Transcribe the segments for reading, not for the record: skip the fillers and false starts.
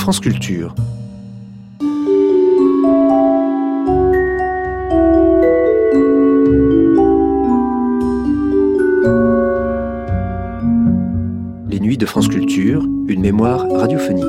France Culture. Les Nuits de France Culture, une mémoire radiophonique.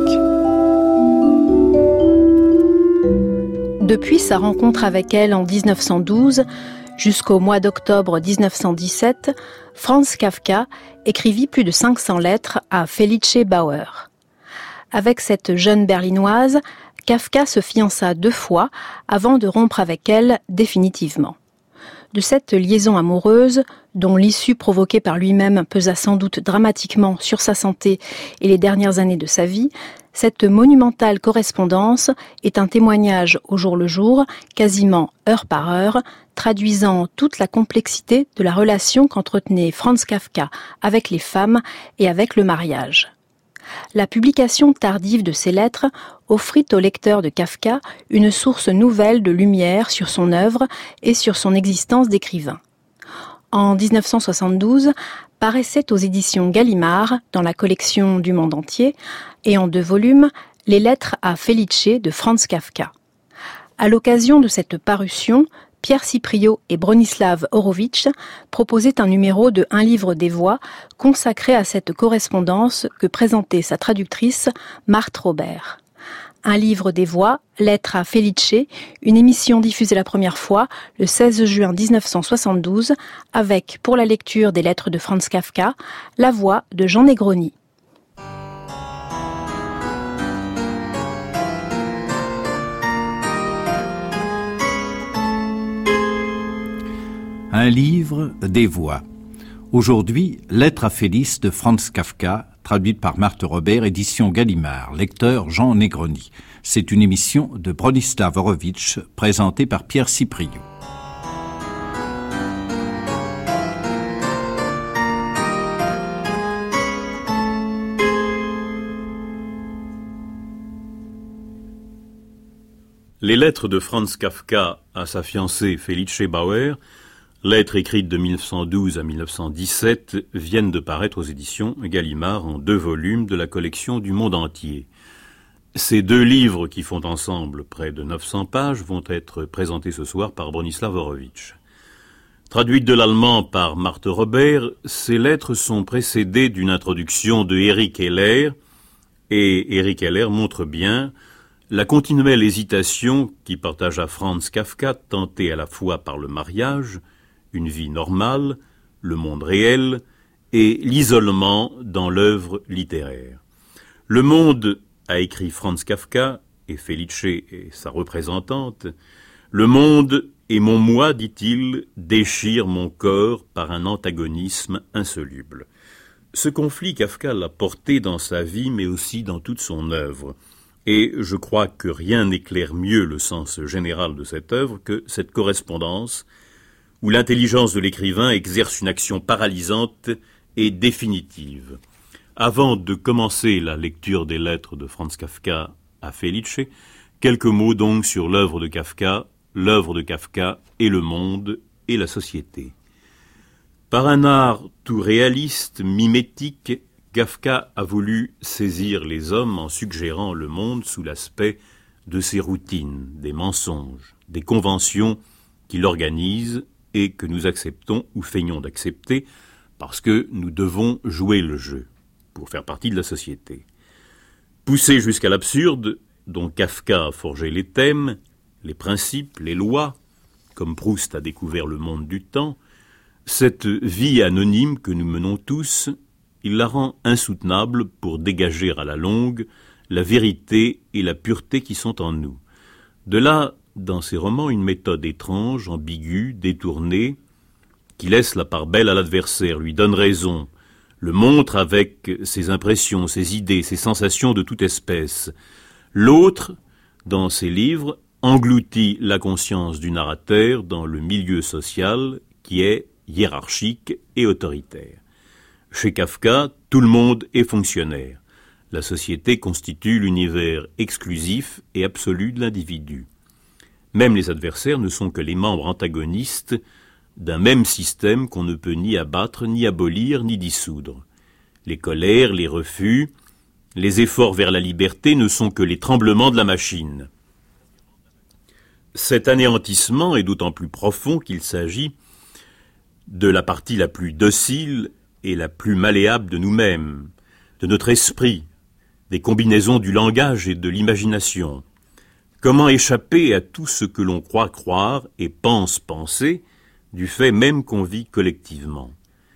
Depuis sa rencontre avec elle en 1912, jusqu'au mois d'octobre 1917, Franz Kafka écrivit plus de 500 lettres à Felice Bauer. Avec cette jeune berlinoise, Kafka se fiança 2 fois avant de rompre avec elle définitivement. De cette liaison amoureuse, dont l'issue provoquée par lui-même pesa sans doute dramatiquement sur sa santé et les dernières années de sa vie, cette monumentale correspondance est un témoignage au jour le jour, quasiment heure par heure, traduisant toute la complexité de la relation qu'entretenait Franz Kafka avec les femmes et avec le mariage. La publication tardive de ces lettres offrit au lecteur de Kafka une source nouvelle de lumière sur son œuvre et sur son existence d'écrivain. En 1972, paraissait aux éditions Gallimard, dans la collection du Monde entier, et en 2 volumes, les lettres à Felice de Franz Kafka. À l'occasion de cette parution, Pierre Cipriot et Bronislaw Horowitz proposaient un numéro de Un livre des voix consacré à cette correspondance que présentait sa traductrice Marthe Robert. Un livre des voix, Lettres à Felice, une émission diffusée la première fois le 16 juin 1972 avec, pour la lecture des lettres de Franz Kafka, la voix de Jean Negroni. Un livre des voix. Aujourd'hui, Lettres à Felice de Franz Kafka, traduite par Marthe Robert, édition Gallimard, lecteur Jean Negroni. C'est une émission de Bronislaw Horowitz, présentée par Pierre Cipriot. Les lettres de Franz Kafka à sa fiancée Felice Bauer, lettres écrites de 1912 à 1917, viennent de paraître aux éditions Gallimard en 2 volumes de la collection du Monde entier. Ces 2 livres, qui font ensemble près de 900 pages, vont être présentés ce soir par Bronislaw Horowitz. Traduites de l'allemand par Marthe Robert, ces lettres sont précédées d'une introduction de Éric Heller, et Éric Heller montre bien la continuelle hésitation qui partagea Franz Kafka, tentée à la fois par le mariage, une vie normale, le monde réel et l'isolement dans l'œuvre littéraire. Le Monde, a écrit Franz Kafka, et Felice est sa représentante, le monde et mon moi, dit-il, déchire mon corps par un antagonisme insoluble. Ce conflit, Kafka l'a porté dans sa vie, mais aussi dans toute son œuvre. Et je crois que rien n'éclaire mieux le sens général de cette œuvre que cette correspondance où l'intelligence de l'écrivain exerce une action paralysante et définitive. Avant de commencer la lecture des lettres de Franz Kafka à Felice, quelques mots donc sur l'œuvre de Kafka et le monde et la société. Par un art tout réaliste, mimétique, Kafka a voulu saisir les hommes en suggérant le monde sous l'aspect de ses routines, des mensonges, des conventions qui l'organisent et que nous acceptons ou feignons d'accepter parce que nous devons jouer le jeu pour faire partie de la société. Poussé jusqu'à l'absurde, dont Kafka a forgé les thèmes, les principes, les lois, comme Proust a découvert le monde du temps, cette vie anonyme que nous menons tous, il la rend insoutenable pour dégager à la longue la vérité et la pureté qui sont en nous. De là, dans ses romans, une méthode étrange, ambiguë, détournée, qui laisse la part belle à l'adversaire, lui donne raison, le montre avec ses impressions, ses idées, ses sensations de toute espèce. L'autre, dans ses livres, engloutit la conscience du narrateur dans le milieu social qui est hiérarchique et autoritaire. Chez Kafka, tout le monde est fonctionnaire. La société constitue l'univers exclusif et absolu de l'individu. Même les adversaires ne sont que les membres antagonistes d'un même système qu'on ne peut ni abattre, ni abolir, ni dissoudre. Les colères, les refus, Les efforts vers la liberté ne sont que les tremblements de la machine. Cet anéantissement est d'autant plus profond qu'il s'agit de la partie la plus docile et la plus malléable de nous-mêmes, de notre esprit, des combinaisons du langage et de l'imagination. Comment échapper à tout ce que l'on croit croire et pense penser, du fait même qu'on vit collectivement?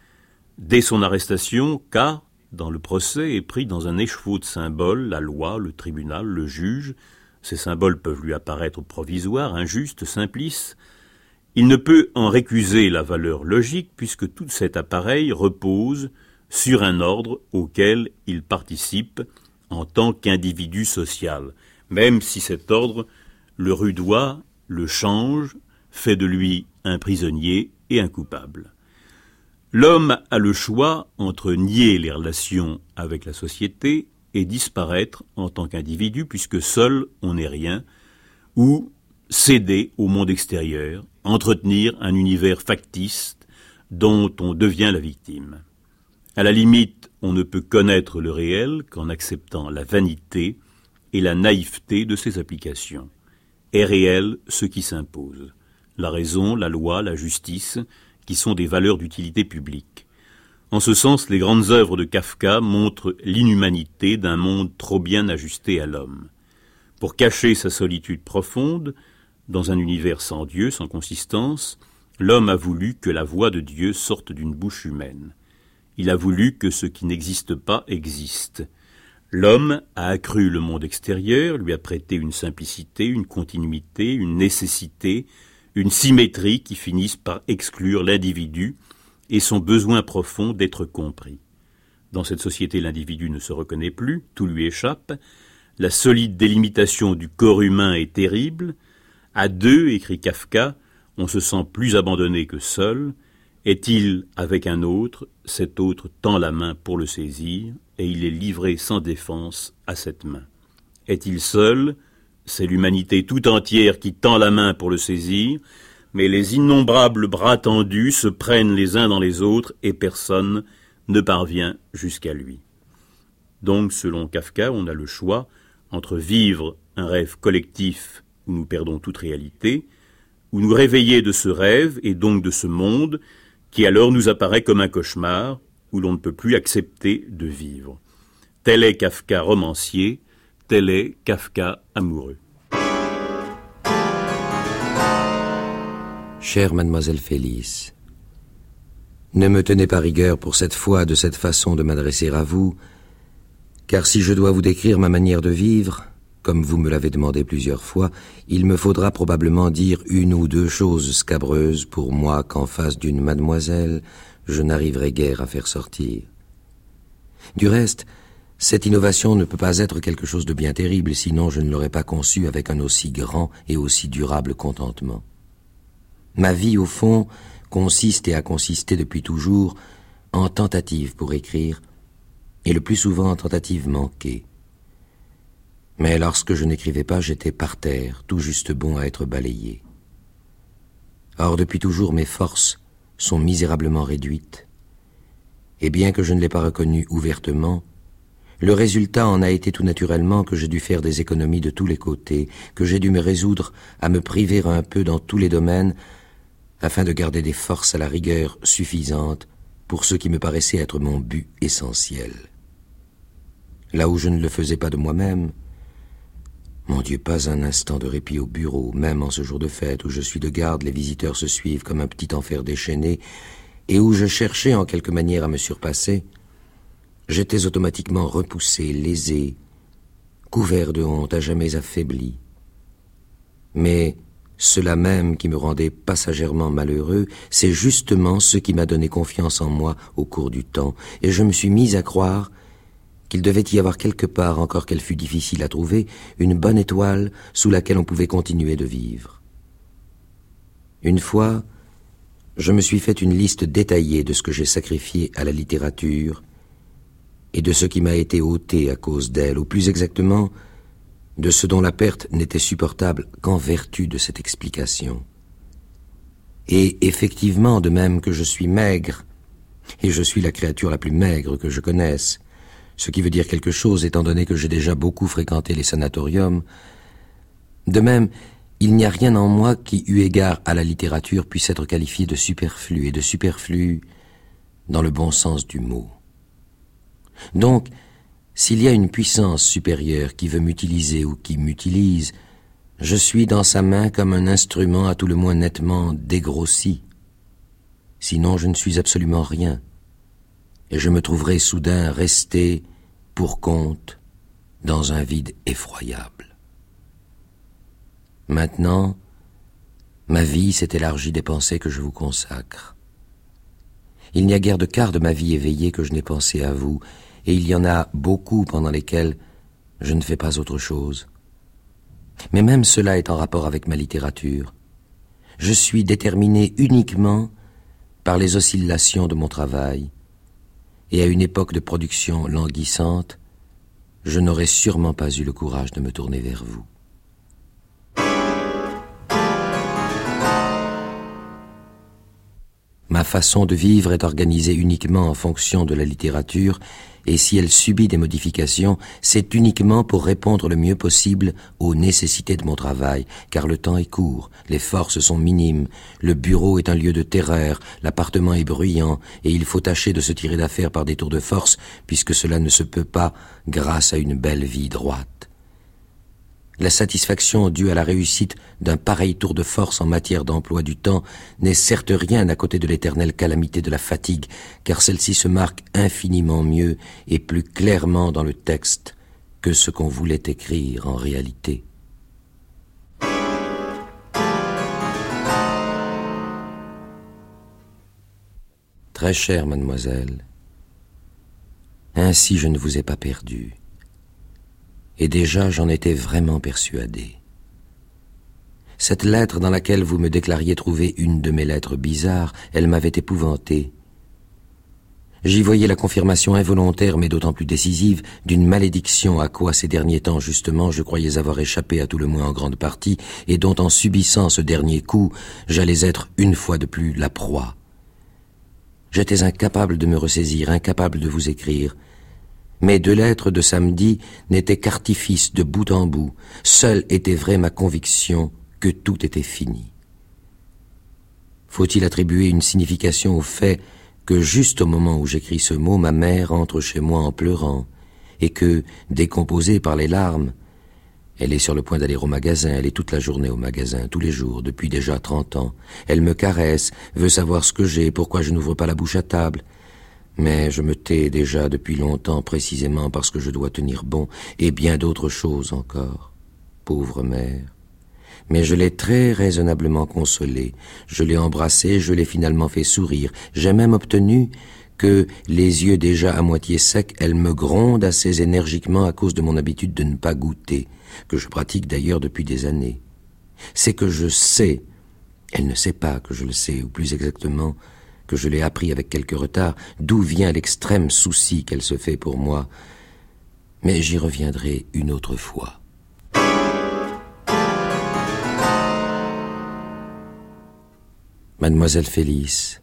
Dès son arrestation, K, dans le procès, est pris dans un écheveau de symboles, la loi, le tribunal, le juge. Ces symboles peuvent lui apparaître provisoires, injustes, simplices. Il ne peut en récuser la valeur logique puisque tout cet appareil repose sur un ordre auquel il participe en tant qu'individu social, même si cet ordre le rudoie, le change, fait de lui un prisonnier et un coupable. L'homme a le choix entre nier les relations avec la société et disparaître en tant qu'individu, puisque seul on n'est rien, ou céder au monde extérieur, entretenir un univers factice dont on devient la victime. À la limite, on ne peut connaître le réel qu'en acceptant la vanité et la naïveté de ses applications. Est réel ce qui s'impose. La raison, la loi, la justice, qui sont des valeurs d'utilité publique. En ce sens, les grandes œuvres de Kafka montrent l'inhumanité d'un monde trop bien ajusté à l'homme. Pour cacher sa solitude profonde, dans un univers sans Dieu, sans consistance, l'homme a voulu que la voix de Dieu sorte d'une bouche humaine. Il a voulu que ce qui n'existe pas existe. L'homme a accru le monde extérieur, lui a prêté une simplicité, une continuité, une nécessité, une symétrie qui finissent par exclure l'individu et son besoin profond d'être compris. Dans cette société, l'individu ne se reconnaît plus, tout lui échappe. La solide délimitation du corps humain est terrible. À deux, écrit Kafka, on se sent plus abandonné que seul. Est-il avec un autre, cet autre tend la main pour le saisir, et il est livré sans défense à cette main. Est-il seul? C'est l'humanité tout entière qui tend la main pour le saisir, mais les innombrables bras tendus se prennent les uns dans les autres et personne ne parvient jusqu'à lui. Donc, selon Kafka, on a le choix entre vivre un rêve collectif où nous perdons toute réalité, ou nous réveiller de ce rêve et donc de ce monde qui alors nous apparaît comme un cauchemar où l'on ne peut plus accepter de vivre. Tel est Kafka romancier, tel est Kafka amoureux. Chère mademoiselle Félix, ne me tenez pas rigueur pour cette fois de cette façon de m'adresser à vous, car si je dois vous décrire ma manière de vivre, comme vous me l'avez demandé plusieurs fois, il me faudra probablement dire une ou deux choses scabreuses pour moi qu'en face d'une mademoiselle, je n'arriverai guère à faire sortir. Du reste, cette innovation ne peut pas être quelque chose de bien terrible, sinon je ne l'aurais pas conçue avec un aussi grand et aussi durable contentement. Ma vie, au fond, consiste et a consisté depuis toujours en tentatives pour écrire, et le plus souvent en tentatives manquées. Mais lorsque je n'écrivais pas, j'étais par terre, tout juste bon à être balayé. Or, depuis toujours, mes forces sont misérablement réduites, et bien que je ne l'ai pas reconnu ouvertement, le résultat en a été tout naturellement que j'ai dû faire des économies de tous les côtés, que j'ai dû me résoudre à me priver un peu dans tous les domaines, afin de garder des forces à la rigueur suffisantes pour ce qui me paraissait être mon but essentiel. Là où je ne le faisais pas de moi-même, mon Dieu, pas un instant de répit au bureau, même en ce jour de fête où je suis de garde, les visiteurs se suivent comme un petit enfer déchaîné, et où je cherchais en quelque manière à me surpasser, j'étais automatiquement repoussé, lésé, couvert de honte, à jamais affaibli. Mais cela même qui me rendait passagèrement malheureux, c'est justement ce qui m'a donné confiance en moi au cours du temps, et je me suis mis à croire qu'il devait y avoir quelque part, encore qu'elle fût difficile à trouver, une bonne étoile sous laquelle on pouvait continuer de vivre. Une fois, je me suis fait une liste détaillée de ce que j'ai sacrifié à la littérature et de ce qui m'a été ôté à cause d'elle, ou plus exactement, de ce dont la perte n'était supportable qu'en vertu de cette explication. Et effectivement, de même que je suis maigre, et je suis la créature la plus maigre que je connaisse, ce qui veut dire quelque chose étant donné que j'ai déjà beaucoup fréquenté les sanatoriums. De même, il n'y a rien en moi qui, eu égard à la littérature, puisse être qualifié de superflu, et de superflu dans le bon sens du mot. Donc, s'il y a une puissance supérieure qui veut m'utiliser ou qui m'utilise, je suis dans sa main comme un instrument à tout le moins nettement dégrossi. Sinon, je ne suis absolument rien, et je me trouverai soudain resté, pour compte, dans un vide effroyable. Maintenant, ma vie s'est élargie des pensées que je vous consacre. Il n'y a guère de quart de ma vie éveillée que je n'ai pensé à vous, et il y en a beaucoup pendant lesquels je ne fais pas autre chose. Mais même cela est en rapport avec ma littérature. Je suis déterminé uniquement par les oscillations de mon travail, et à une époque de production languissante, je n'aurais sûrement pas eu le courage de me tourner vers vous. Ma façon de vivre est organisée uniquement en fonction de la littérature, et si elle subit des modifications, c'est uniquement pour répondre le mieux possible aux nécessités de mon travail, car le temps est court, les forces sont minimes, le bureau est un lieu de terreur, l'appartement est bruyant, et il faut tâcher de se tirer d'affaire par des tours de force, puisque cela ne se peut pas grâce à une belle vie droite. La satisfaction due à la réussite d'un pareil tour de force en matière d'emploi du temps n'est certes rien à côté de l'éternelle calamité de la fatigue, car celle-ci se marque infiniment mieux et plus clairement dans le texte que ce qu'on voulait écrire en réalité. Très chère mademoiselle, ainsi je ne vous ai pas perdue. Et déjà j'en étais vraiment persuadé. Cette lettre dans laquelle vous me déclariez trouver une de mes lettres bizarres, elle m'avait épouvanté. J'y voyais la confirmation involontaire, mais d'autant plus décisive, d'une malédiction à quoi ces derniers temps justement je croyais avoir échappé à tout le moins en grande partie, et dont en subissant ce dernier coup, j'allais être une fois de plus la proie. J'étais incapable de me ressaisir, incapable de vous écrire. Mes 2 lettres de samedi n'étaient qu'artifice de bout en bout. Seule était vraie ma conviction que tout était fini. Faut-il attribuer une signification au fait que juste au moment où j'écris ce mot, ma mère entre chez moi en pleurant, et que, décomposée par les larmes, elle est sur le point d'aller au magasin, elle est toute la journée au magasin, tous les jours, depuis déjà 30 ans. Elle me caresse, veut savoir ce que j'ai, pourquoi je n'ouvre pas la bouche à table. Mais je me tais déjà depuis longtemps précisément parce que je dois tenir bon, et bien d'autres choses encore. Pauvre mère. Mais je l'ai très raisonnablement consolée, je l'ai embrassée, je l'ai finalement fait sourire. J'ai même obtenu que, les yeux déjà à moitié secs, elle me gronde assez énergiquement à cause de mon habitude de ne pas goûter, que je pratique d'ailleurs depuis des années. C'est que je sais, elle ne sait pas que je le sais, ou plus exactement, que je l'ai appris avec quelque retard, d'où vient l'extrême souci qu'elle se fait pour moi. Mais j'y reviendrai une autre fois. Mademoiselle Félix,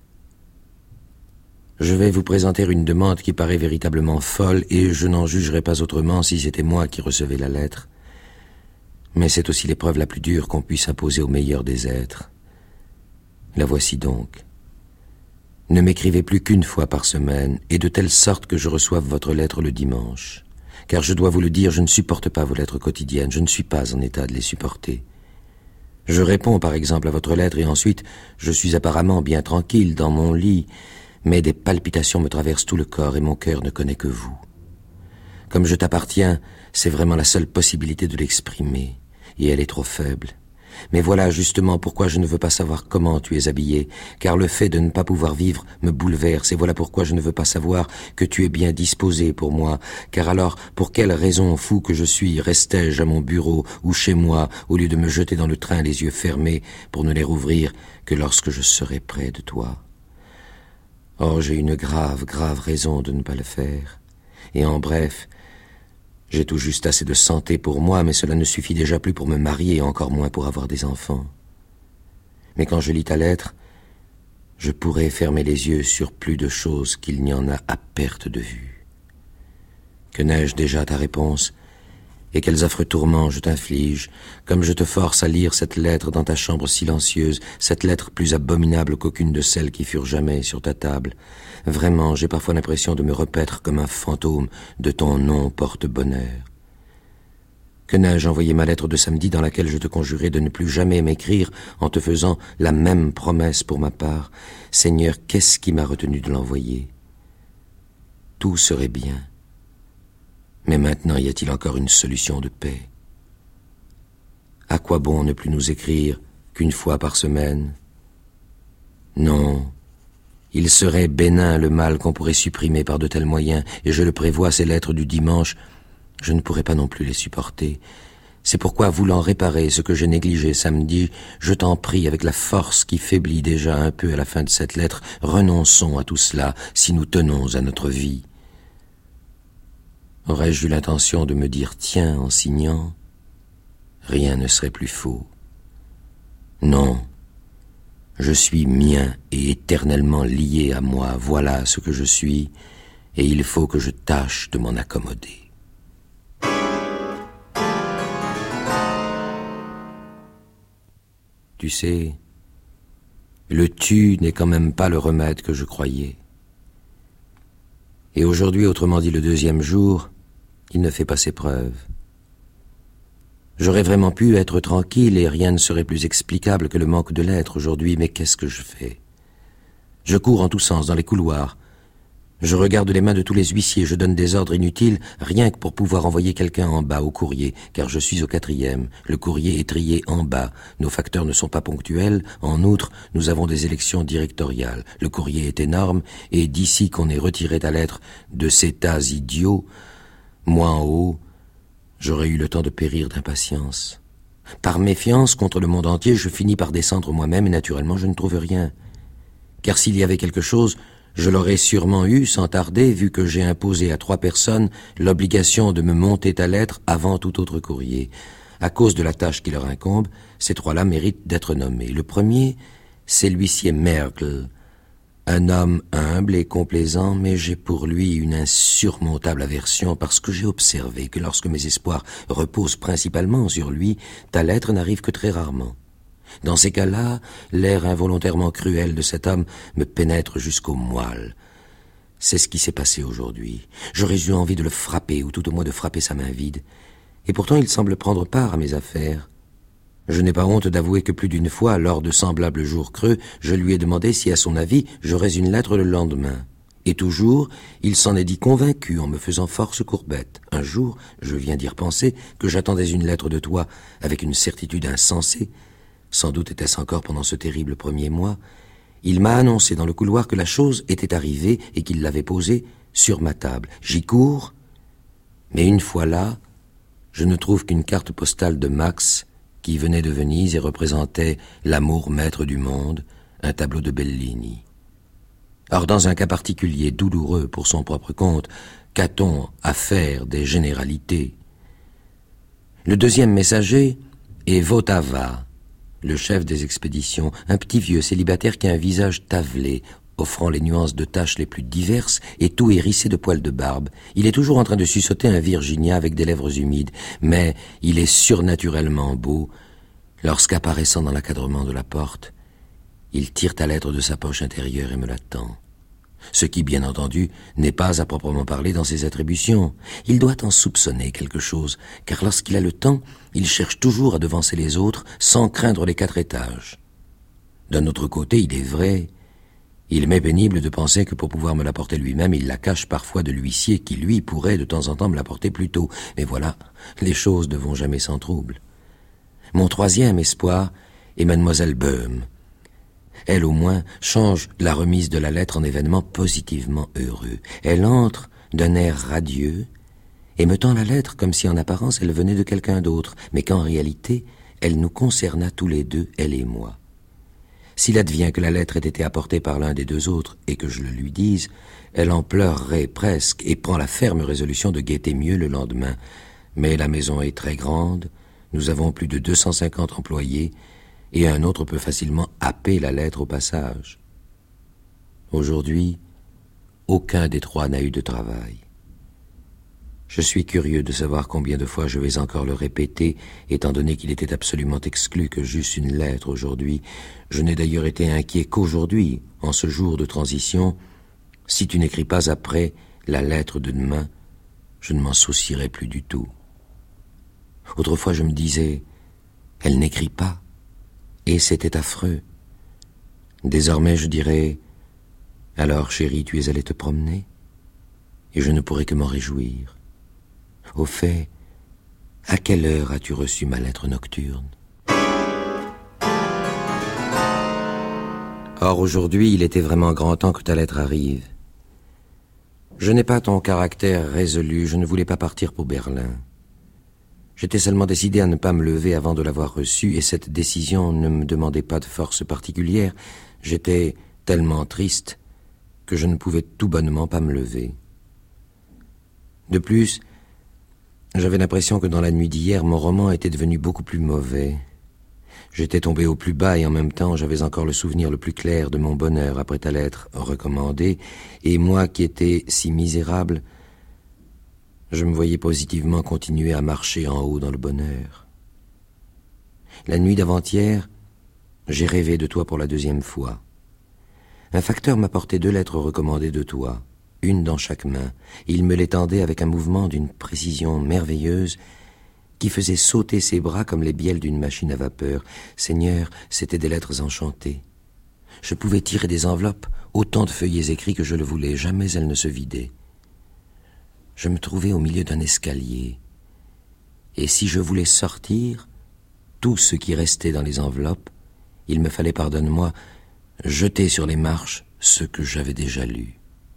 je vais vous présenter une demande qui paraît véritablement folle, et je n'en jugerais pas autrement si c'était moi qui recevais la lettre. Mais c'est aussi l'épreuve la plus dure qu'on puisse imposer au meilleur des êtres. La voici donc. Ne m'écrivez plus qu'1 fois par semaine, et de telle sorte que je reçoive votre lettre le dimanche. Car je dois vous le dire, je ne supporte pas vos lettres quotidiennes, je ne suis pas en état de les supporter. Je réponds par exemple à votre lettre, et ensuite je suis apparemment bien tranquille dans mon lit, mais des palpitations me traversent tout le corps, et mon cœur ne connaît que vous. Comme je t'appartiens, c'est vraiment la seule possibilité de l'exprimer, et elle est trop faible. Mais voilà justement pourquoi je ne veux pas savoir comment tu es habillé, car le fait de ne pas pouvoir vivre me bouleverse, et voilà pourquoi je ne veux pas savoir que tu es bien disposé pour moi, car alors, pour quelle raison fou que je suis, restais-je à mon bureau ou chez moi, au lieu de me jeter dans le train les yeux fermés, pour ne les rouvrir que lorsque je serai près de toi. Or, j'ai une grave raison de ne pas le faire, et en bref, j'ai tout juste assez de santé pour moi, mais cela ne suffit déjà plus pour me marier, et encore moins pour avoir des enfants. Mais quand je lis ta lettre, je pourrais fermer les yeux sur plus de choses qu'il n'y en a à perte de vue. Que n'ai-je déjà ta réponse? Et quels affreux tourments je t'inflige, comme je te force à lire cette lettre dans ta chambre silencieuse, cette lettre plus abominable qu'aucune de celles qui furent jamais sur ta table. Vraiment, j'ai parfois l'impression de me repaître comme un fantôme de ton nom porte-bonheur. Que n'ai-je envoyé ma lettre de samedi dans laquelle je te conjurais de ne plus jamais m'écrire en te faisant la même promesse pour ma part? Seigneur, qu'est-ce qui m'a retenu de l'envoyer? Tout serait bien. Mais maintenant, y a-t-il encore une solution de paix? À quoi bon ne plus nous écrire qu'une fois par semaine? Non, il serait bénin le mal qu'on pourrait supprimer par de tels moyens, et je le prévois, ces lettres du dimanche, je ne pourrais pas non plus les supporter. C'est pourquoi, voulant réparer ce que j'ai négligé samedi, je t'en prie, avec la force qui faiblit déjà un peu à la fin de cette lettre, renonçons à tout cela si nous tenons à notre vie. Aurais-je eu l'intention de me dire « tiens » en signant? Rien ne serait plus faux. Non, je suis mien et éternellement lié à moi, voilà ce que je suis, et il faut que je tâche de m'en accommoder. Tu sais, le tu n'est quand même pas le remède que je croyais. Et aujourd'hui, autrement dit le deuxième jour, il ne fait pas ses preuves. J'aurais vraiment pu être tranquille et rien ne serait plus explicable que le manque de l'être aujourd'hui, mais qu'est-ce que je fais? Je cours en tous sens dans les couloirs. Je regarde les mains de tous les huissiers, je donne des ordres inutiles, rien que pour pouvoir envoyer quelqu'un en bas au courrier, car je suis au 4e. Le courrier est trié en bas. Nos facteurs ne sont pas ponctuels. En outre, nous avons des élections directoriales. Le courrier est énorme, et d'ici qu'on ait retiré ta lettre de ces tas idiots, moi en haut, j'aurais eu le temps de périr d'impatience. Par méfiance contre le monde entier, je finis par descendre moi-même, et naturellement, je ne trouve rien. Car s'il y avait quelque chose, je l'aurais sûrement eu sans tarder, vu que j'ai imposé à 3 personnes l'obligation de me monter ta lettre avant tout autre courrier. À cause de la tâche qui leur incombe, ces 3-là méritent d'être nommés. Le premier, c'est l'huissier Merkel, un homme humble et complaisant, mais j'ai pour lui une insurmontable aversion parce que j'ai observé que lorsque mes espoirs reposent principalement sur lui, ta lettre n'arrive que très rarement. Dans ces cas-là, l'air involontairement cruel de cet homme me pénètre jusqu'au moelle. C'est ce qui s'est passé aujourd'hui. J'aurais eu envie de le frapper, ou tout au moins de frapper sa main vide. Et pourtant il semble prendre part à mes affaires. Je n'ai pas honte d'avouer que plus d'une fois, lors de semblables jours creux, je lui ai demandé si, à son avis, j'aurais une lettre le lendemain. Et toujours, il s'en est dit convaincu en me faisant force courbette. Un jour, je viens d'y repenser, que j'attendais une lettre de toi avec une certitude insensée. Sans doute était-ce encore pendant ce terrible premier mois. Il m'a annoncé dans le couloir que la chose était arrivée et qu'il l'avait posée sur ma table. J'y cours, mais une fois là, je ne trouve qu'une carte postale de Max qui venait de Venise et représentait l'amour maître du monde, un tableau de Bellini. Or, dans un cas particulier, douloureux pour son propre compte, qu'a-t-on à faire des généralités? Le deuxième messager est Votava, le chef des expéditions, un petit vieux célibataire qui a un visage tavelé, offrant les nuances de taches les plus diverses et tout hérissé de poils de barbe. Il est toujours en train de suçoter un Virginia avec des lèvres humides, mais il est surnaturellement beau lorsqu'apparaissant dans l'encadrement de la porte, il tire ta lettre de sa poche intérieure et me la tend. Ce qui, bien entendu, n'est pas à proprement parler dans ses attributions. Il doit en soupçonner quelque chose, car lorsqu'il a le temps, il cherche toujours à devancer les autres sans craindre les 4 étages. D'un autre côté, il est vrai, il m'est pénible de penser que pour pouvoir me l'apporter lui-même, il la cache parfois de l'huissier qui, lui, pourrait de temps en temps me l'apporter plus tôt. Mais voilà, les choses ne vont jamais sans trouble. Mon 3e espoir est mademoiselle Böhm. Elle, au moins, change la remise de la lettre en événement positivement heureux. Elle entre d'un air radieux et me tend la lettre comme si en apparence elle venait de quelqu'un d'autre, mais qu'en réalité, elle nous concerna tous les deux, elle et moi. S'il advient que la lettre ait été apportée par l'un des 2 autres et que je le lui dise, elle en pleurerait presque et prend la ferme résolution de guetter mieux le lendemain. Mais la maison est très grande, nous avons plus de 250 employés, et un autre peut facilement happer la lettre au passage. Aujourd'hui, aucun des 3 n'a eu de travail. Je suis curieux de savoir combien de fois je vais encore le répéter, étant donné qu'il était absolument exclu que j'eusse une lettre aujourd'hui. Je n'ai d'ailleurs été inquiet qu'aujourd'hui, en ce jour de transition. Si tu n'écris pas après la lettre de demain, je ne m'en soucierai plus du tout. Autrefois je me disais, elle n'écrit pas, et c'était affreux. Désormais je dirais, alors chérie, tu es allée te promener, et je ne pourrai que m'en réjouir. Au fait, à quelle heure as-tu reçu ma lettre nocturne? Or, aujourd'hui, il était vraiment grand temps que ta lettre arrive. Je n'ai pas ton caractère résolu, je ne voulais pas partir pour Berlin. J'étais seulement décidé à ne pas me lever avant de l'avoir reçue, et cette décision ne me demandait pas de force particulière. J'étais tellement triste que je ne pouvais tout bonnement pas me lever. De plus, j'avais l'impression que dans la nuit d'hier, mon roman était devenu beaucoup plus mauvais. J'étais tombé au plus bas et en même temps, j'avais encore le souvenir le plus clair de mon bonheur après ta lettre recommandée, et moi qui étais si misérable, je me voyais positivement continuer à marcher en haut dans le bonheur. La nuit d'avant-hier, j'ai rêvé de toi pour la 2e fois. Un facteur m'apportait 2 lettres recommandées de toi, une dans chaque main. Il me les tendait avec un mouvement d'une précision merveilleuse qui faisait sauter ses bras comme les bielles d'une machine à vapeur. Seigneur, c'étaient des lettres enchantées. Je pouvais tirer des enveloppes, autant de feuillets écrits que je le voulais. Jamais elles ne se vidaient. Je me trouvais au milieu d'un escalier. Et si je voulais sortir, tout ce qui restait dans les enveloppes, il me fallait, pardonne-moi, jeter sur les marches ce que j'avais déjà lu.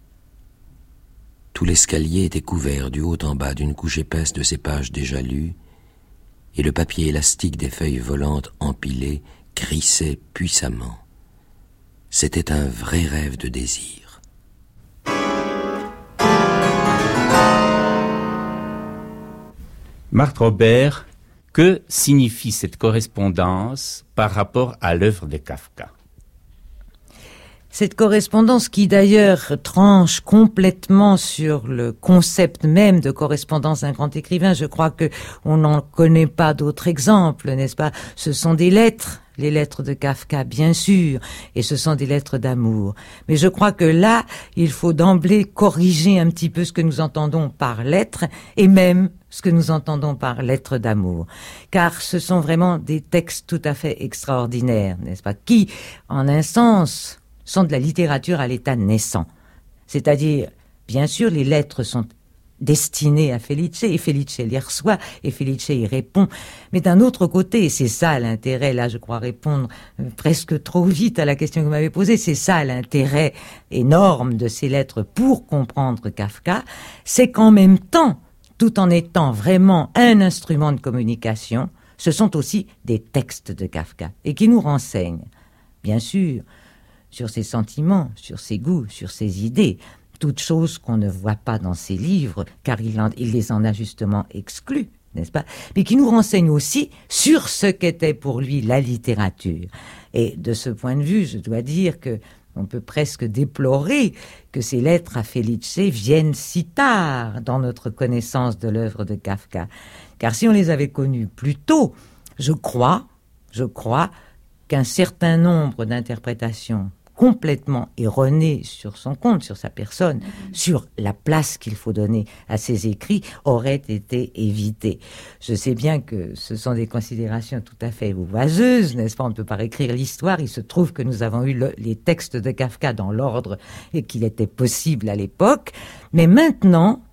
Tout l'escalier était couvert du haut en bas d'une couche épaisse de ces pages déjà lues, et le papier élastique des feuilles volantes empilées crissait puissamment. C'était un vrai rêve de désir. Marthe Robert, que signifie cette correspondance par rapport à l'œuvre de Kafka? Cette correspondance qui d'ailleurs tranche complètement sur le concept même de correspondance d'un grand écrivain, je crois que on n'en connaît pas d'autres exemples, n'est-ce pas? Ce sont des lettres, les lettres de Kafka bien sûr, et ce sont des lettres d'amour. Mais je crois que là, il faut d'emblée corriger un petit peu ce que nous entendons par lettres, et même ce que nous entendons par lettres d'amour. Car ce sont vraiment des textes tout à fait extraordinaires, n'est-ce pas? Qui, en un sens, sont de la littérature à l'état naissant. C'est-à-dire, bien sûr, les lettres sont destinées à Felice, et Felice les reçoit, et Felice y répond. Mais d'un autre côté, et c'est ça l'intérêt, là je crois répondre presque trop vite à la question que vous m'avez posée, c'est ça l'intérêt énorme de ces lettres pour comprendre Kafka, c'est qu'en même temps, tout en étant vraiment un instrument de communication, ce sont aussi des textes de Kafka, et qui nous renseignent, bien sûr, sur ses sentiments, sur ses goûts, sur ses idées, toutes choses qu'on ne voit pas dans ses livres, car il les en a justement exclus, n'est-ce pas? Mais qui nous renseignent aussi sur ce qu'était pour lui la littérature. Et de ce point de vue, je dois dire que on peut presque déplorer que ces lettres à Felice viennent si tard dans notre connaissance de l'œuvre de Kafka. Car si on les avait connues plus tôt, je crois qu'un certain nombre d'interprétations complètement erronées sur son compte, sur sa personne, sur la place qu'il faut donner à ses écrits, auraient été évitées. Je sais bien que ce sont des considérations tout à fait oiseuses, n'est-ce pas? On ne peut pas réécrire l'histoire. Il se trouve que nous avons eu les textes de Kafka dans l'ordre et qu'il était possible à l'époque. Mais maintenant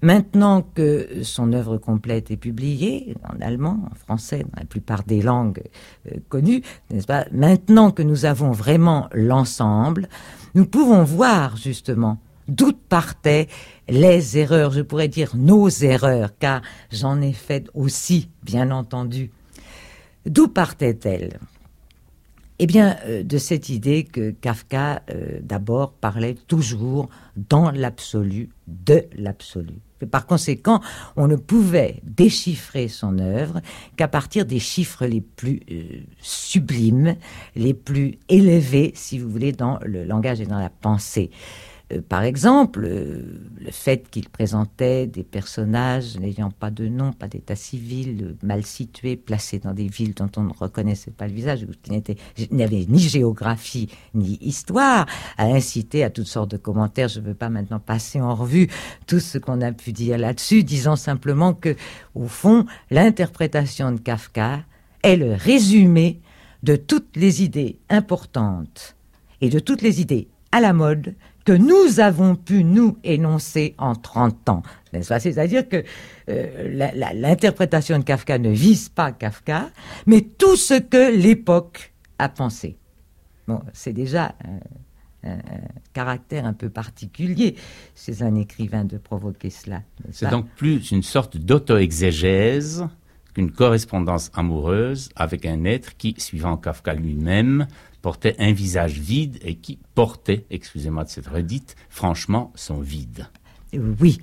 que son œuvre complète est publiée, en allemand, en français, dans la plupart des langues connues, n'est-ce pas? Maintenant que nous avons vraiment l'ensemble, nous pouvons voir justement d'où partaient les erreurs, je pourrais dire nos erreurs, car j'en ai fait aussi, bien entendu. D'où partaient-elles? Eh bien, de cette idée que Kafka, d'abord, parlait toujours dans l'absolu, de l'absolu. Par conséquent, on ne pouvait déchiffrer son œuvre qu'à partir des chiffres les plus sublimes, les plus élevés, si vous voulez, dans le langage et dans la pensée. Par exemple, le fait qu'il présentait des personnages n'ayant pas de nom, pas d'état civil, mal situés, placés dans des villes dont on ne reconnaissait pas le visage, qui n'avaient ni géographie ni histoire, a incité à toutes sortes de commentaires. Je ne veux pas maintenant passer en revue tout ce qu'on a pu dire là-dessus, disant simplement que, au fond, l'interprétation de Kafka est le résumé de toutes les idées importantes et de toutes les idées à la mode que nous avons pu nous énoncer en 30 ans. N'est-ce pas ? C'est-à-dire que l'interprétation de Kafka ne vise pas Kafka, mais tout ce que l'époque a pensé. Bon, c'est déjà un caractère un peu particulier chez un écrivain de provoquer cela. C'est donc plus une sorte d'auto-exégèse qu'une correspondance amoureuse avec un être qui, suivant Kafka lui-même, portait un visage vide et qui portait, excusez-moi de cette redite, franchement son vide. Oui,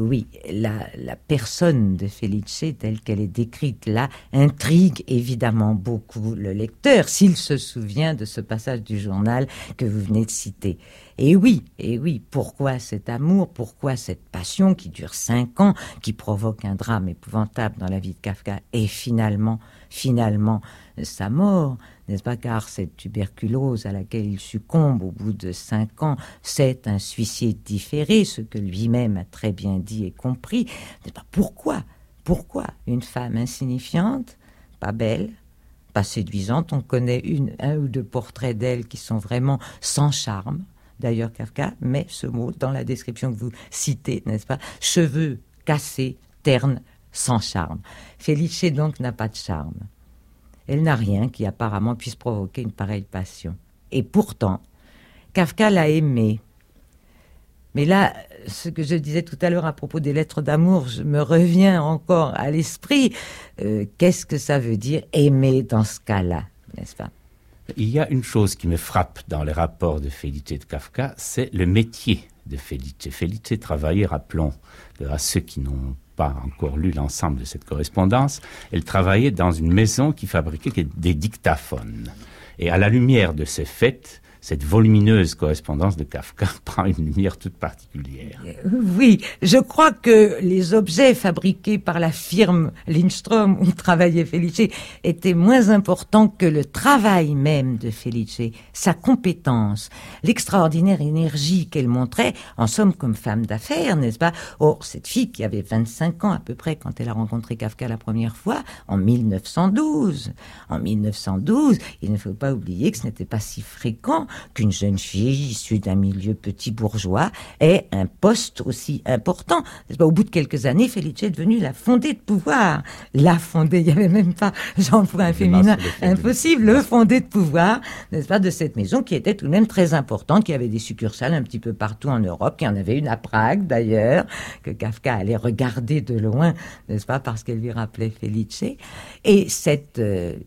la personne de Felice, telle qu'elle est décrite là, intrigue évidemment beaucoup le lecteur, s'il se souvient de ce passage du journal que vous venez de citer. Et oui, pourquoi cet amour, pourquoi cette passion qui dure 5 ans, qui provoque un drame épouvantable dans la vie de Kafka, et finalement, sa mort, n'est-ce pas, car cette tuberculose à laquelle il succombe au bout de 5 ans, c'est un suicide différé, ce que lui-même a très bien dit et compris. N'est-ce pas, pourquoi une femme insignifiante, pas belle, pas séduisante, on connaît un ou deux portraits d'elle qui sont vraiment sans charme, d'ailleurs Kafka met ce mot dans la description que vous citez, n'est-ce pas, cheveux cassés, ternes, sans charme. Felice donc n'a pas de charme. Elle n'a rien qui apparemment puisse provoquer une pareille passion. Et pourtant, Kafka l'a aimée. Mais là, ce que je disais tout à l'heure à propos des lettres d'amour, je me reviens encore à l'esprit. Qu'est-ce que ça veut dire aimer dans ce cas-là, n'est-ce pas ? Il y a une chose qui me frappe dans les rapports de Felice et de Kafka, c'est le métier de Felice. Felice travaillait, rappelons à ceux qui n'ont pas encore lu l'ensemble de cette correspondance, elle travaillait dans une maison qui fabriquait des dictaphones. Et à la lumière de ces faits, cette volumineuse correspondance de Kafka prend une lumière toute particulière. Oui, je crois que les objets fabriqués par la firme Lindström où travaillait Felice étaient moins importants que le travail même de Felice, sa compétence, l'extraordinaire énergie qu'elle montrait, en somme comme femme d'affaires, n'est-ce pas ? Or, cette fille qui avait 25 ans à peu près quand elle a rencontré Kafka la première fois, en 1912. En 1912, il ne faut pas oublier que ce n'était pas si fréquent qu'une jeune fille issue d'un milieu petit bourgeois ait un poste aussi important. Au bout de quelques années, Felice est devenue la fondée de pouvoir. La fondée, il n'y avait même pas, j'emploie un féminin impossible, le fondé de pouvoir, n'est-ce pas, de cette maison qui était tout de même très importante, qui avait des succursales un petit peu partout en Europe, qui en avait une à Prague d'ailleurs, que Kafka allait regarder de loin, n'est-ce pas, parce qu'elle lui rappelait Felice. Et cette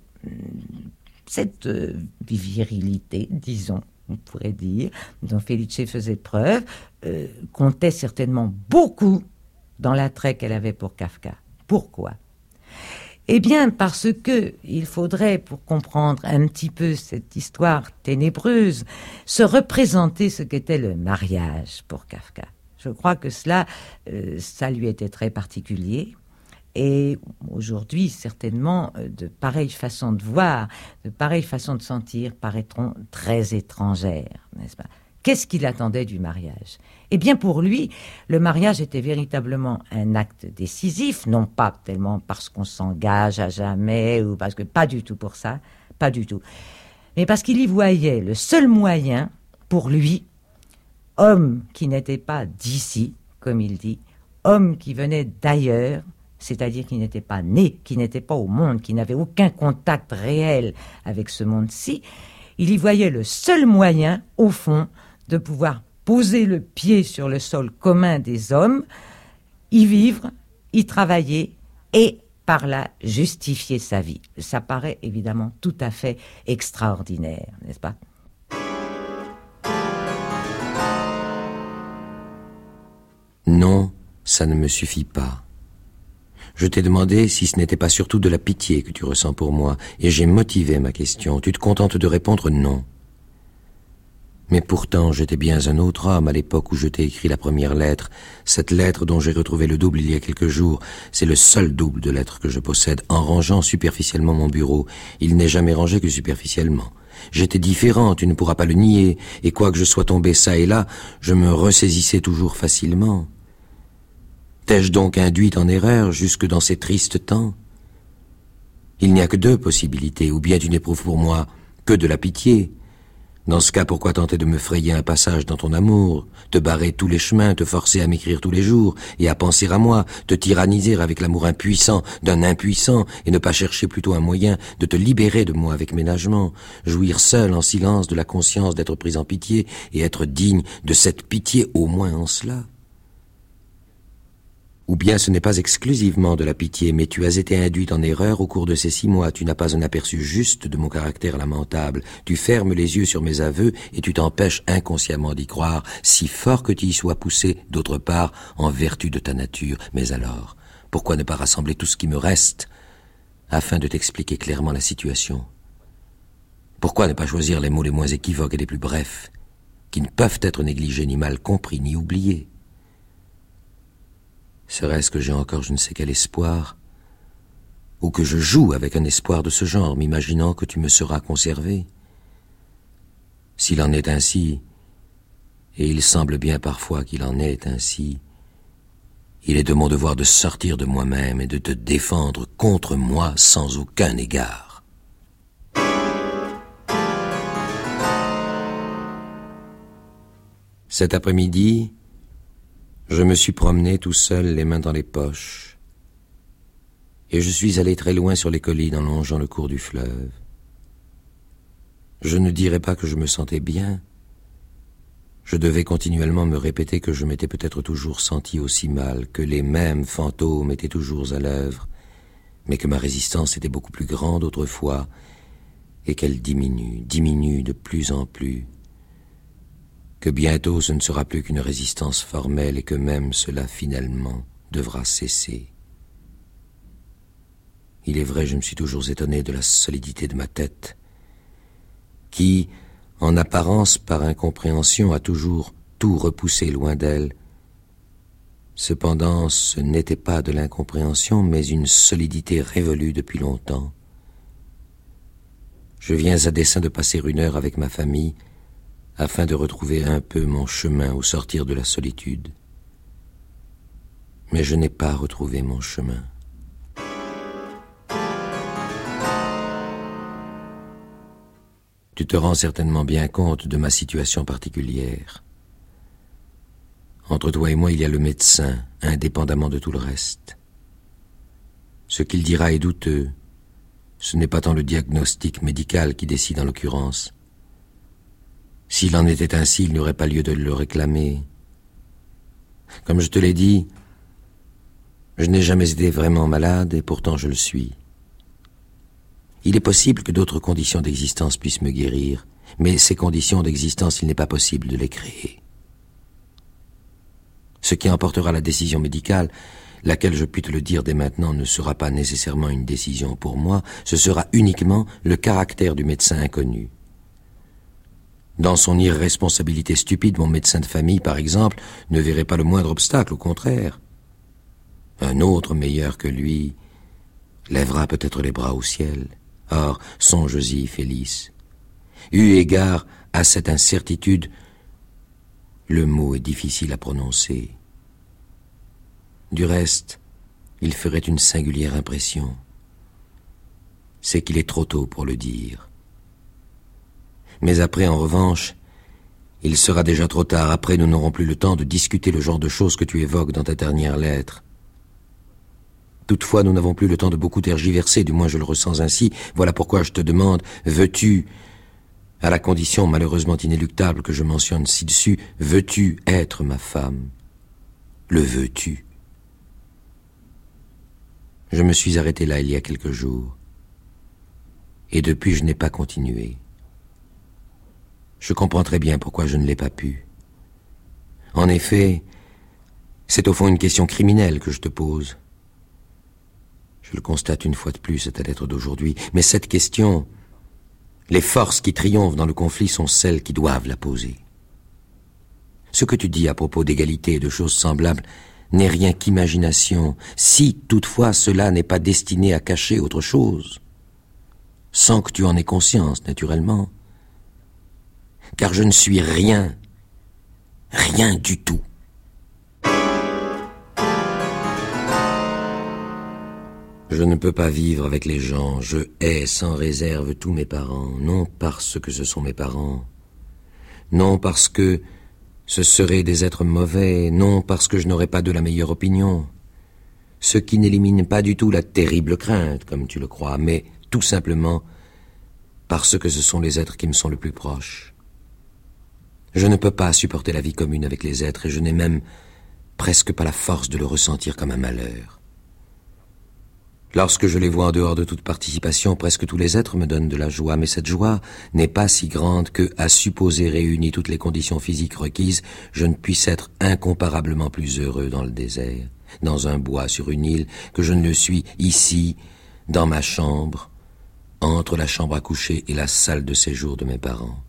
virilité, disons, on pourrait dire, dont Felice faisait preuve, comptait certainement beaucoup dans l'attrait qu'elle avait pour Kafka. Pourquoi ? Eh bien, parce que il faudrait, pour comprendre un petit peu cette histoire ténébreuse, se représenter ce qu'était le mariage pour Kafka. Je crois que cela, ça lui était très particulier. Et aujourd'hui, certainement, de pareilles façons de voir, de pareilles façons de sentir paraîtront très étrangères, n'est-ce pas ? Qu'est-ce qu'il attendait du mariage ? Eh bien, pour lui, le mariage était véritablement un acte décisif, non pas tellement parce qu'on s'engage à jamais, ou parce que pas du tout pour ça, pas du tout, mais parce qu'il y voyait le seul moyen, pour lui, homme qui n'était pas d'ici, comme il dit, homme qui venait d'ailleurs, c'est-à-dire qui n'était pas né, qui n'était pas au monde, qui n'avait aucun contact réel avec ce monde-ci, il y voyait le seul moyen, au fond, de pouvoir poser le pied sur le sol commun des hommes, y vivre, y travailler et par là justifier sa vie. Ça paraît évidemment tout à fait extraordinaire, n'est-ce pas ? Non, ça ne me suffit pas. Je t'ai demandé si ce n'était pas surtout de la pitié que tu ressens pour moi, et j'ai motivé ma question. Tu te contentes de répondre non. Mais pourtant, j'étais bien un autre homme à l'époque où je t'ai écrit la première lettre. Cette lettre dont j'ai retrouvé le double il y a quelques jours, c'est le seul double de lettres que je possède, en rangeant superficiellement mon bureau. Il n'est jamais rangé que superficiellement. J'étais différent, tu ne pourras pas le nier, et quoique je sois tombé çà et là, je me ressaisissais toujours facilement. T'ai-je donc induite en erreur jusque dans ces tristes temps? Il n'y a que deux possibilités, ou bien tu n'éprouves pour moi que de la pitié. Dans ce cas, pourquoi tenter de me frayer un passage dans ton amour, te barrer tous les chemins, te forcer à m'écrire tous les jours, et à penser à moi, te tyranniser avec l'amour impuissant d'un impuissant, et ne pas chercher plutôt un moyen de te libérer de moi avec ménagement, jouir seul en silence de la conscience d'être pris en pitié, et être digne de cette pitié au moins en cela? Ou bien ce n'est pas exclusivement de la pitié, mais tu as été induite en erreur au cours de ces 6 mois. Tu n'as pas un aperçu juste de mon caractère lamentable. Tu fermes les yeux sur mes aveux et tu t'empêches inconsciemment d'y croire, si fort que tu y sois poussé, d'autre part, en vertu de ta nature. Mais alors, pourquoi ne pas rassembler tout ce qui me reste, afin de t'expliquer clairement la situation? Pourquoi ne pas choisir les mots les moins équivoques et les plus brefs, qui ne peuvent être négligés, ni mal compris, ni oubliés? Serait-ce que j'ai encore je ne sais quel espoir, ou que je joue avec un espoir de ce genre, m'imaginant que tu me seras conservé? S'il en est ainsi, et il semble bien parfois qu'il en est ainsi, il est de mon devoir de sortir de moi-même et de te défendre contre moi sans aucun égard. Cet après-midi, je me suis promené tout seul, les mains dans les poches, et je suis allé très loin sur les collines en longeant le cours du fleuve. Je ne dirais pas que je me sentais bien. Je devais continuellement me répéter que je m'étais peut-être toujours senti aussi mal, que les mêmes fantômes étaient toujours à l'œuvre, mais que ma résistance était beaucoup plus grande autrefois, et qu'elle diminue de plus en plus, que bientôt ce ne sera plus qu'une résistance formelle et que même cela finalement devra cesser. Il est vrai, je me suis toujours étonné de la solidité de ma tête, qui, en apparence par incompréhension, a toujours tout repoussé loin d'elle. Cependant, ce n'était pas de l'incompréhension, mais une solidité révolue depuis longtemps. Je viens à dessein de passer 1 heure avec ma famille, afin de retrouver un peu mon chemin au sortir de la solitude. Mais je n'ai pas retrouvé mon chemin. Tu te rends certainement bien compte de ma situation particulière. Entre toi et moi, il y a le médecin, indépendamment de tout le reste. Ce qu'il dira est douteux. Ce n'est pas tant le diagnostic médical qui décide en l'occurrence. S'il en était ainsi, il n'y aurait pas lieu de le réclamer. Comme je te l'ai dit, je n'ai jamais été vraiment malade et pourtant je le suis. Il est possible que d'autres conditions d'existence puissent me guérir, mais ces conditions d'existence, il n'est pas possible de les créer. Ce qui emportera la décision médicale, laquelle, je puis te le dire dès maintenant, ne sera pas nécessairement une décision pour moi, ce sera uniquement le caractère du médecin inconnu. Dans son irresponsabilité stupide, mon médecin de famille, par exemple, ne verrait pas le moindre obstacle, au contraire. Un autre, meilleur que lui, lèvera peut-être les bras au ciel. Or, songe-y, Félix. Eu égard à cette incertitude, le mot est difficile à prononcer. Du reste, il ferait une singulière impression. C'est qu'il est trop tôt pour le dire. Mais après, en revanche, il sera déjà trop tard. Après, nous n'aurons plus le temps de discuter le genre de choses que tu évoques dans ta dernière lettre. Toutefois, nous n'avons plus le temps de beaucoup tergiverser, du moins je le ressens ainsi. Voilà pourquoi je te demande, veux-tu, à la condition malheureusement inéluctable que je mentionne ci-dessus, veux-tu être ma femme? Le veux-tu? Je me suis arrêté là il y a quelques jours, et depuis je n'ai pas continué. Je comprends très bien pourquoi je ne l'ai pas pu. En effet, c'est au fond une question criminelle que je te pose. Je le constate une fois de plus à ta lettre d'aujourd'hui, mais cette question, Les forces qui triomphent dans le conflit sont celles qui doivent la poser. Ce que tu dis à propos d'égalité et de choses semblables n'est rien qu'imagination, si toutefois cela n'est pas destiné à cacher autre chose, sans que tu en aies conscience, naturellement. Car je ne suis rien, rien du tout. Je ne peux pas vivre avec les gens, je hais sans réserve tous mes parents, non parce que ce sont mes parents, non parce que ce seraient des êtres mauvais, non parce que je n'aurais pas de la meilleure opinion, ce qui n'élimine pas du tout la terrible crainte, comme tu le crois, mais tout simplement parce que ce sont les êtres qui me sont le plus proches. Je ne peux pas supporter la vie commune avec les êtres, et je n'ai même presque pas la force de le ressentir comme un malheur. Lorsque je les vois en dehors de toute participation, presque tous les êtres me donnent de la joie, mais cette joie n'est pas si grande que, à supposer réunies toutes les conditions physiques requises, je ne puisse être incomparablement plus heureux dans le désert, dans un bois, sur une île, que je ne le suis ici, dans ma chambre, entre la chambre à coucher et la salle de séjour de mes parents.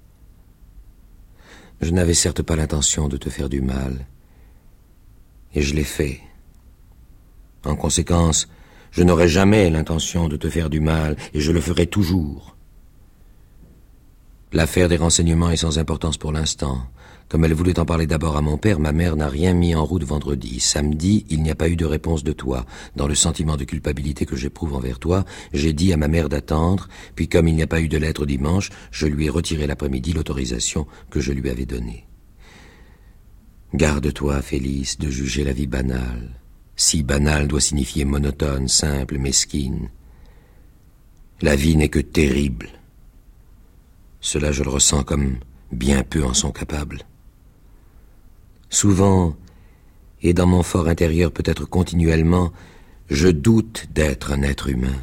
Je n'avais certes pas l'intention de te faire du mal, et je l'ai fait. En conséquence, je n'aurai jamais l'intention de te faire du mal, et je le ferai toujours. L'affaire des renseignements est sans importance pour l'instant. Comme elle voulait en parler d'abord à mon père, ma mère n'a rien mis en route vendredi. Samedi, il n'y a pas eu de réponse de toi. Dans le sentiment de culpabilité que j'éprouve envers toi, j'ai dit à ma mère d'attendre, puis comme il n'y a pas eu de lettre dimanche, je lui ai retiré l'après-midi l'autorisation que je lui avais donnée. Garde-toi, Félix, de juger la vie banale. Si banale doit signifier monotone, simple, mesquine. La vie n'est que terrible. Cela, je le ressens comme bien peu en sont capables. Souvent, et dans mon fort intérieur peut-être continuellement, je doute d'être un être humain.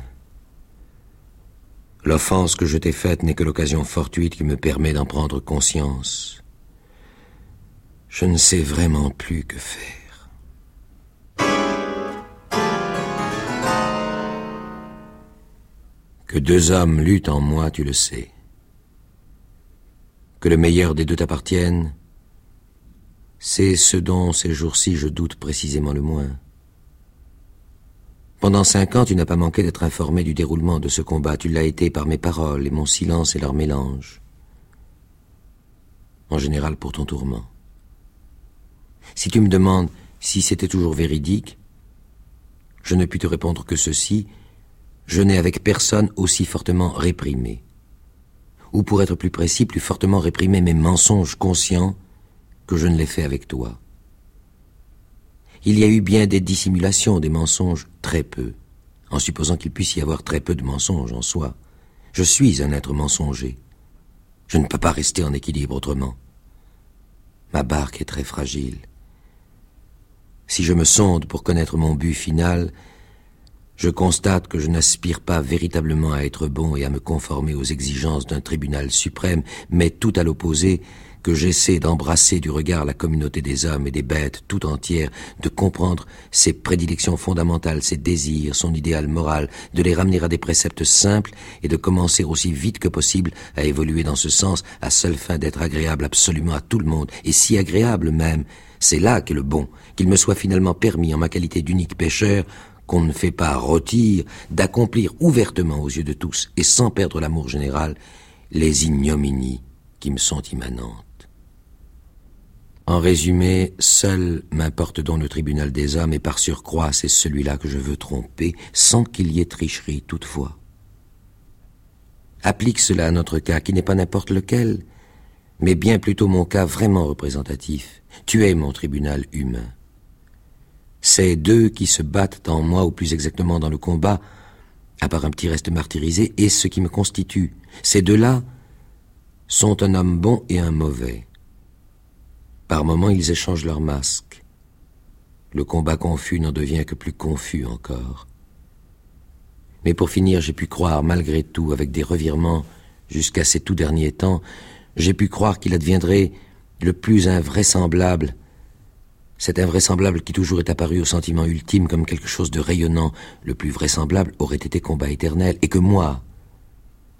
L'offense que je t'ai faite n'est que l'occasion fortuite qui me permet d'en prendre conscience. Je ne sais vraiment plus que faire. Que deux hommes luttent en moi, tu le sais. Que le meilleur des deux t'appartienne, c'est ce dont ces jours-ci je doute précisément le moins. Pendant 5 ans, tu n'as pas manqué d'être informé du déroulement de ce combat. Tu l'as été par mes paroles et mon silence et leur mélange. En général pour ton tourment. Si tu me demandes si c'était toujours véridique, je ne puis te répondre que ceci: je n'ai avec personne aussi fortement réprimé, ou pour être plus précis, plus fortement réprimé mes mensonges conscients que je ne l'ai fait avec toi. Il y a eu bien des dissimulations, des mensonges, très peu, en supposant qu'il puisse y avoir très peu de mensonges en soi. Je suis un être mensonger. Je ne peux pas rester en équilibre autrement. Ma barque est très fragile. Si je me sonde pour connaître mon but final, je constate que je n'aspire pas véritablement à être bon et à me conformer aux exigences d'un tribunal suprême, mais tout à l'opposé, que j'essaie d'embrasser du regard la communauté des hommes et des bêtes tout entière, de comprendre ses prédilections fondamentales, ses désirs, son idéal moral, de les ramener à des préceptes simples et de commencer aussi vite que possible à évoluer dans ce sens, à seule fin d'être agréable absolument à tout le monde, et si agréable même, c'est là qu'est le bon, qu'il me soit finalement permis en ma qualité d'unique pécheur, qu'on ne fait pas rôtir, d'accomplir ouvertement aux yeux de tous, et sans perdre l'amour général, les ignominies qui me sont immanentes. En résumé, seul m'importe donc le tribunal des hommes, et par surcroît, c'est celui-là que je veux tromper, sans qu'il y ait tricherie toutefois. Applique cela à notre cas, qui n'est pas n'importe lequel, mais bien plutôt mon cas vraiment représentatif. Tu es mon tribunal humain. Ces deux qui se battent en moi, ou plus exactement dans le combat, à part un petit reste martyrisé, et ce qui me constitue. Ces deux-là sont un homme bon et un mauvais. Par moments, ils échangent leurs masques. Le combat confus n'en devient que plus confus encore. Mais pour finir, j'ai pu croire, malgré tout, avec des revirements jusqu'à ces tout derniers temps, j'ai pu croire qu'il adviendrait le plus invraisemblable, cet invraisemblable qui toujours est apparu au sentiment ultime comme quelque chose de rayonnant, le plus vraisemblable aurait été combat éternel, et que moi,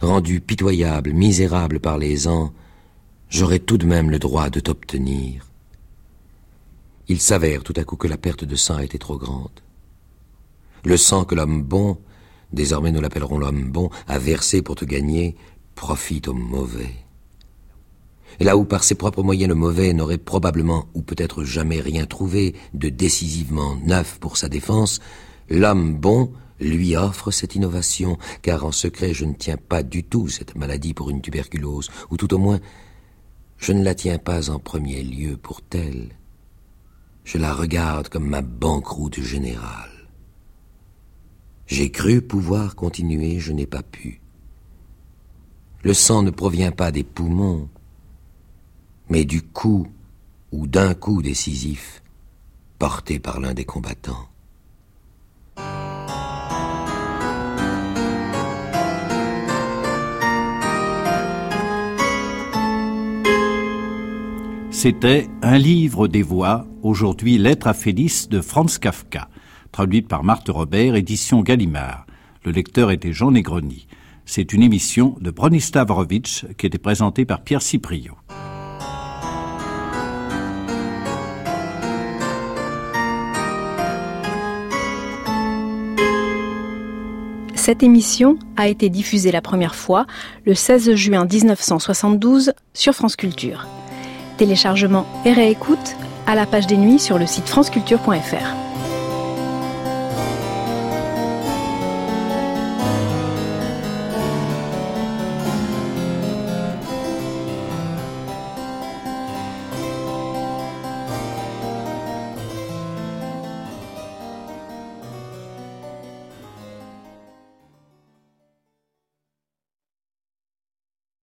rendu pitoyable, misérable par les ans, j'aurais tout de même le droit de t'obtenir. Il s'avère tout à coup que la perte de sang a été trop grande. Le sang que l'homme bon, désormais nous l'appellerons l'homme bon, a versé pour te gagner, profite au mauvais. Et là où par ses propres moyens le mauvais n'aurait probablement ou peut-être jamais rien trouvé de décisivement neuf pour sa défense, l'homme bon lui offre cette innovation, car en secret je ne tiens pas du tout cette maladie pour une tuberculose, ou tout au moins je ne la tiens pas en premier lieu pour telle. Je la regarde comme ma banqueroute générale. J'ai cru pouvoir continuer, je n'ai pas pu. Le sang ne provient pas des poumons, mais du coup ou d'un coup décisif porté par l'un des combattants. C'était Un livre des voix, aujourd'hui Lettre à Félix de Franz Kafka, traduite par Marthe Robert, édition Gallimard. Le lecteur était Jean Negroni. C'est une émission de Bronislav Horowitz qui était présentée par Pierre Cipriot. Cette émission a été diffusée la première fois le 16 juin 1972 sur France Culture. Téléchargement et réécoute à la page des nuits sur le site franceculture.fr.